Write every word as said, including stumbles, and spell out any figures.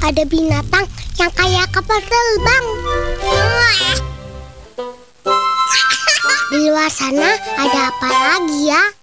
ada binatang yang kayak kapal terbang. Di luar sana ada apa lagi ya?